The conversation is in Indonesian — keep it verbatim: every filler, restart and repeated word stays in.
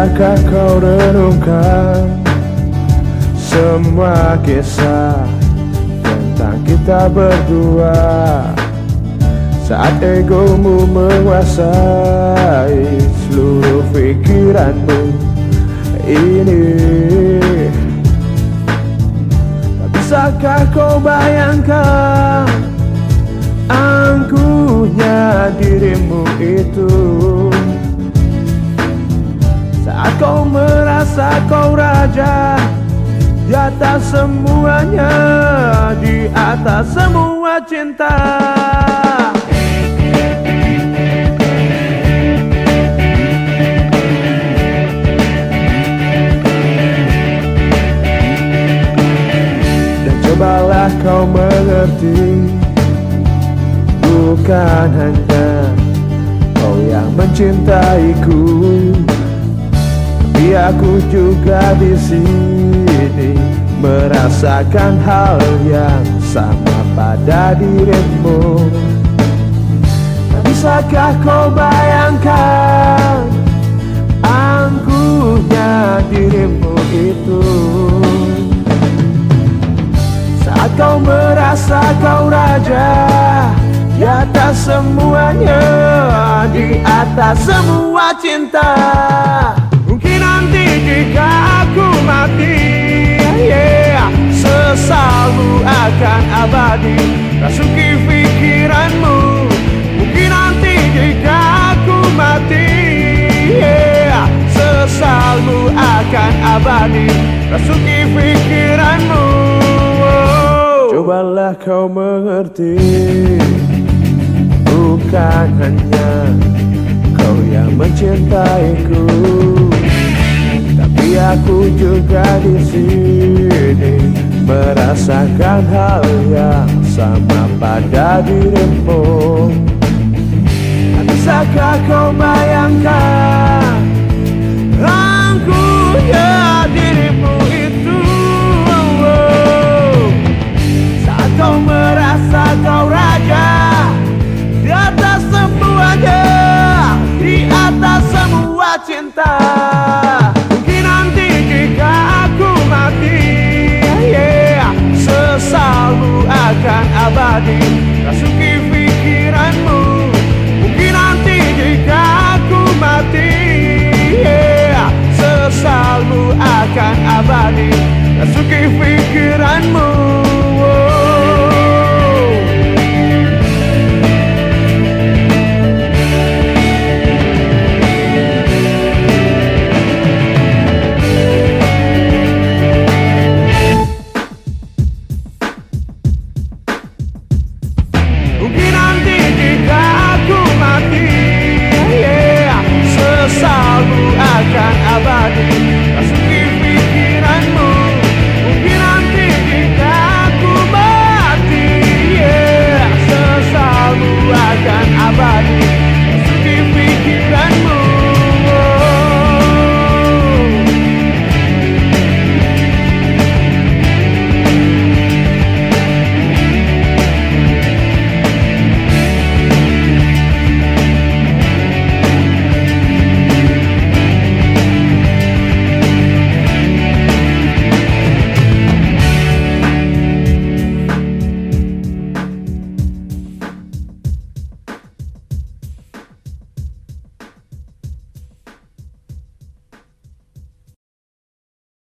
Bisakah kau renungkan semua kisah tentang kita berdua saat egomu menguasai seluruh pikiranmu ini? Bisakah kau bayangkan angkuhnya dirimu itu saat kau merasa kau raja di atas semuanya, di atas semua cinta. Dan cobalah kau mengerti, bukan hanya kau yang mencintaiku, tapi aku juga di sini merasakan hal yang sama pada dirimu. Bisakah kau bayangkan angkuhnya dirimu itu saat kau merasa kau raja di atas semuanya, di atas semua cinta. Mungkin nanti jika aku mati, yeah, sesalmu akan abadi rasuki pikiranmu. Mungkin nanti jika aku mati, yeah, sesalmu akan abadi rasuki pikiranmu. Oh. Cobalah kau mengerti, bukan hanya kau yang mencintaiku, tapi aku juga di sini merasakan hal yang sama pada dirimu. Bisakah kau bayangkan angkuhnya dirimu itu, oh, saat kau merasa kau raja di atas semuanya, di atas semua cinta. Mungkin nanti jika aku mati, yeah, sesalmu akan abadi rasuki pikiranmu. Mungkin nanti jika aku mati, yeah, sesalmu akan abadi rasuki pikiranmu.